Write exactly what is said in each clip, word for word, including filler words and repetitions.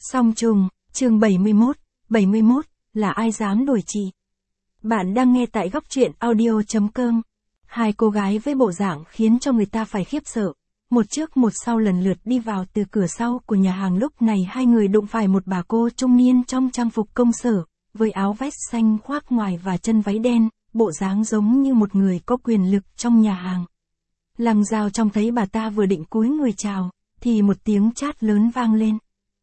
Song trùng, chương bảy mươi mốt, bảy mươi mốt, là ai dám đuổi chị? Bạn đang nghe tại góc truyện audio chấm com. Hai cô gái với bộ dạng khiến cho người ta phải khiếp sợ. Một trước một sau lần lượt đi vào từ cửa sau của nhà hàng, lúc này hai người đụng phải một bà cô trung niên trong trang phục công sở, với áo vest xanh khoác ngoài và chân váy đen, bộ dáng giống như một người có quyền lực trong nhà hàng. Lăng Dao trông thấy bà ta vừa định cúi người chào, thì một tiếng chát lớn vang lên.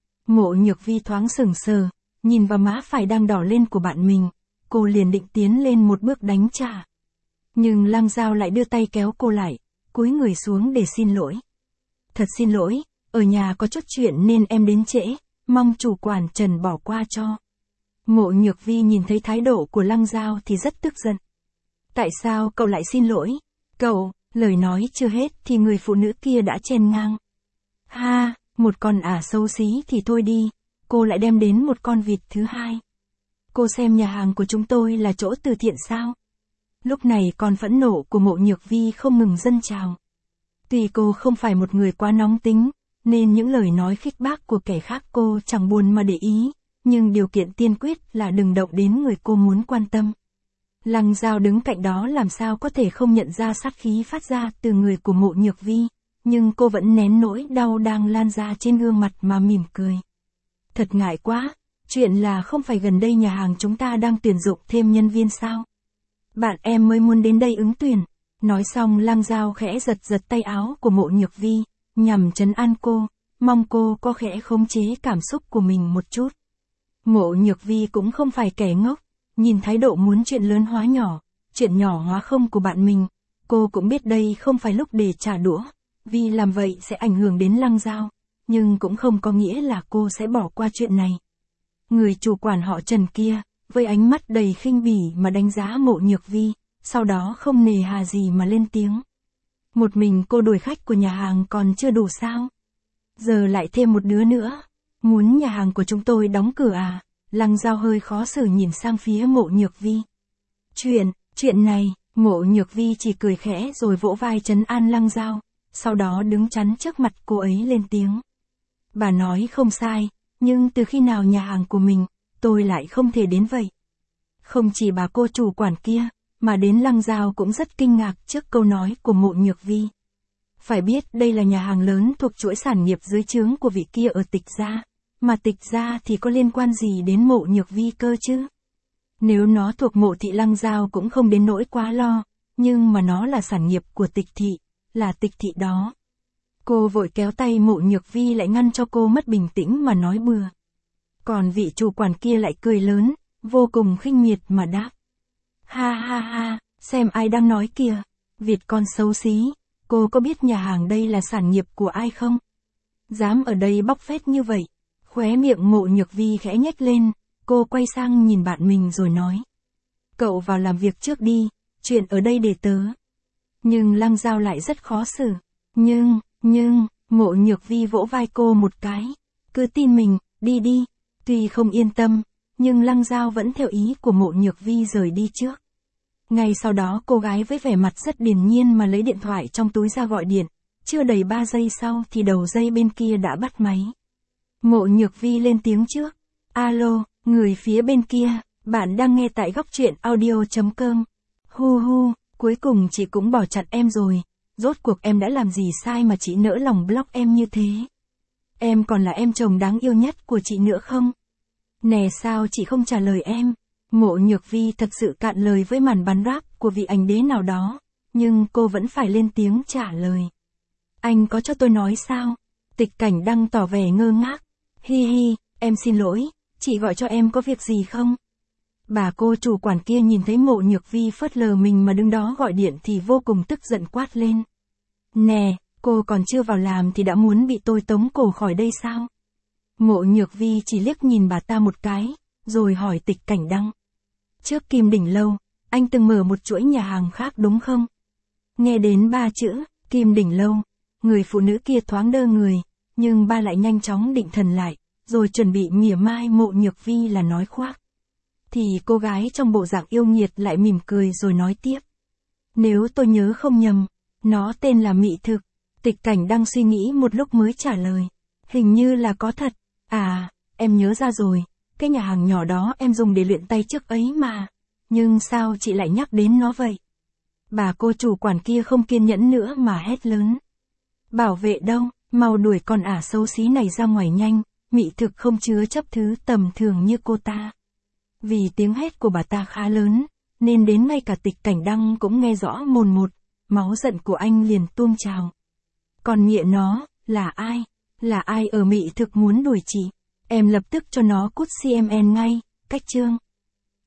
Mộ Nhược Vi thoáng sững sờ, nhìn vào má phải đang đỏ lên của bạn mình, cô liền định tiến lên một bước đánh trả. Nhưng Lăng Dao lại đưa tay kéo cô lại, cúi người xuống để xin lỗi. Thật xin lỗi, ở nhà có chút chuyện nên em đến trễ, mong chủ quản Trần bỏ qua cho. Mộ Nhược Vi nhìn thấy thái độ của Lăng Dao thì rất tức giận. Tại sao cậu lại xin lỗi? Cậu, lời nói chưa hết thì người phụ nữ kia đã chen ngang. Ha, một con ả xấu xí thì thôi đi, cô lại đem đến một con vịt thứ hai. Cô xem nhà hàng của chúng tôi là chỗ từ thiện sao? Lúc này con phẫn nộ của Mộ Nhược Vi không ngừng dâng trào. Tuy cô không phải một người quá nóng tính, nên những lời nói khích bác của kẻ khác cô chẳng buồn mà để ý, nhưng điều kiện tiên quyết là đừng động đến người cô muốn quan tâm. Lăng Dao đứng cạnh đó làm sao có thể không nhận ra sát khí phát ra từ người của Mộ Nhược Vi, nhưng cô vẫn nén nỗi đau đang lan ra trên gương mặt mà mỉm cười. Thật ngại quá, chuyện là không phải gần đây nhà hàng chúng ta đang tuyển dụng thêm nhân viên sao? Bạn em mới muốn đến đây ứng tuyển. Nói xong Lăng Dao khẽ giật giật tay áo của Mộ Nhược Vi, nhằm trấn an cô, mong cô có khẽ khống chế cảm xúc của mình một chút. Mộ Nhược Vi cũng không phải kẻ ngốc, nhìn thái độ muốn chuyện lớn hóa nhỏ, chuyện nhỏ hóa không của bạn mình, cô cũng biết đây không phải lúc để trả đũa, vì làm vậy sẽ ảnh hưởng đến Lăng Dao, nhưng cũng không có nghĩa là cô sẽ bỏ qua chuyện này. Người chủ quản họ Trần kia, với ánh mắt đầy khinh bỉ mà đánh giá Mộ Nhược Vi, sau đó không nề hà gì mà lên tiếng. Một mình cô đuổi khách của nhà hàng còn chưa đủ sao? Giờ lại thêm một đứa nữa. Muốn nhà hàng của chúng tôi đóng cửa à? Lăng Dao hơi khó xử nhìn sang phía Mộ Nhược Vi. Chuyện, chuyện này, Mộ Nhược Vi chỉ cười khẽ rồi vỗ vai trấn an Lăng Dao, sau đó đứng chắn trước mặt cô ấy lên tiếng. Bà nói không sai, nhưng từ khi nào nhà hàng của mình, tôi lại không thể đến vậy? Không chỉ bà cô chủ quản kia, mà đến Lăng Dao cũng rất kinh ngạc trước câu nói của Mộ Nhược Vi. Phải biết đây là nhà hàng lớn thuộc chuỗi sản nghiệp dưới trướng của vị kia ở Tịch Gia, mà Tịch Gia thì có liên quan gì đến Mộ Nhược Vi cơ chứ? Nếu nó thuộc Mộ thị Lăng Dao cũng không đến nỗi quá lo, nhưng mà nó là sản nghiệp của Tịch thị, là Tịch thị đó. Cô vội kéo tay Mộ Nhược Vi lại ngăn cho cô mất bình tĩnh mà nói bừa. Còn vị chủ quản kia lại cười lớn, vô cùng khinh miệt mà đáp. Ha ha ha, xem ai đang nói kìa, vịt con xấu xí, cô có biết nhà hàng đây là sản nghiệp của ai không? Dám ở đây bóc phét như vậy. Khóe miệng Mộ Nhược Vi khẽ nhếch lên, cô quay sang nhìn bạn mình rồi nói. Cậu vào làm việc trước đi, chuyện ở đây để tớ. Nhưng Lăng Dao lại rất khó xử. Nhưng, nhưng, Mộ Nhược Vi vỗ vai cô một cái. Cứ tin mình, đi đi. Tuy không yên tâm, nhưng Lăng Dao vẫn theo ý của Mộ Nhược Vi rời đi trước. Ngay sau đó cô gái với vẻ mặt rất điềm nhiên mà lấy điện thoại trong túi ra gọi điện. Chưa đầy ba giây sau thì đầu dây bên kia đã bắt máy. Mộ Nhược Vi lên tiếng trước. Alo, người phía bên kia, bạn đang nghe tại góc truyện audio chấm com. Hu hu, cuối cùng chị cũng bỏ chặt em rồi. Rốt cuộc em đã làm gì sai mà chị nỡ lòng block em như thế? Em còn là em chồng đáng yêu nhất của chị nữa không? Nè sao chị không trả lời em? Mộ Nhược Vi thật sự cạn lời với màn bắn rap của vị ảnh đế nào đó, nhưng cô vẫn phải lên tiếng trả lời. Anh có cho tôi nói sao? Tịch Cảnh Đăng tỏ vẻ ngơ ngác. Hi hi, em xin lỗi, chị gọi cho em có việc gì không? Bà cô chủ quản kia nhìn thấy Mộ Nhược Vi phớt lờ mình mà đứng đó gọi điện thì vô cùng tức giận quát lên. Nè, cô còn chưa vào làm thì đã muốn bị tôi tống cổ khỏi đây sao? Mộ Nhược Vi chỉ liếc nhìn bà ta một cái, rồi hỏi Tịch Cảnh Đăng. Trước Kim Đỉnh Lâu, anh từng mở một chuỗi nhà hàng khác đúng không? Nghe đến ba chữ, Kim Đỉnh Lâu, người phụ nữ kia thoáng đơ người, nhưng ba lại nhanh chóng định thần lại, rồi chuẩn bị mỉa mai Mộ Nhược Vi là nói khoác. Thì cô gái trong bộ dạng yêu nghiệt lại mỉm cười rồi nói tiếp. Nếu tôi nhớ không nhầm, nó tên là Mị Thực. Tịch Cảnh Đăng suy nghĩ một lúc mới trả lời. Hình như là có thật. À, em nhớ ra rồi, cái nhà hàng nhỏ đó em dùng để luyện tay trước ấy mà. Nhưng sao chị lại nhắc đến nó vậy? Bà cô chủ quản kia không kiên nhẫn nữa mà hét lớn. Bảo vệ đâu, mau đuổi con ả xấu xí này ra ngoài nhanh, mị thực không chứa chấp thứ tầm thường như cô ta. Vì tiếng hét của bà ta khá lớn, nên đến ngay cả Tịch Cảnh Đăng cũng nghe rõ mồn một, máu giận của anh liền tuôn trào. Còn mẹ nó, là ai? Là ai ở mị thực muốn đuổi chị? Em lập tức cho nó cút xê em en ngay, cách chương.